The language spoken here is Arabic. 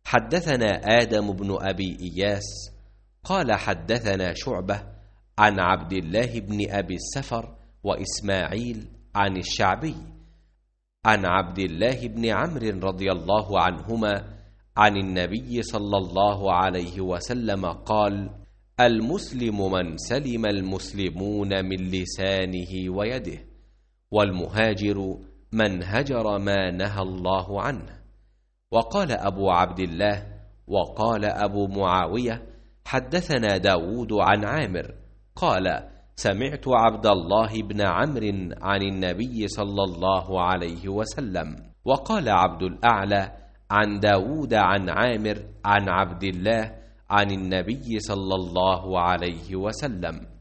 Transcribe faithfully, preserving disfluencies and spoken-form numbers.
حدثنا آدم بن أبي إياس قال حدثنا شعبة عن عبد الله بن أبي السفر وإسماعيل عن الشعبي عن عبد الله بن عمرو رضي الله عنهما عن النبي صلى الله عليه وسلم قال: المسلم من سلم المسلمون من لسانه ويده، والمهاجر من هجر ما نهى الله عنه. وقال أبو عبد الله وقال أبو معاوية حدثنا داود عن عامر قال: سمعت عبد الله بن عمرو عن النبي صلى الله عليه وسلم. وقال عبد الأعلى عن داود عن عامر عن عبد الله عن النبي صلى الله عليه وسلم.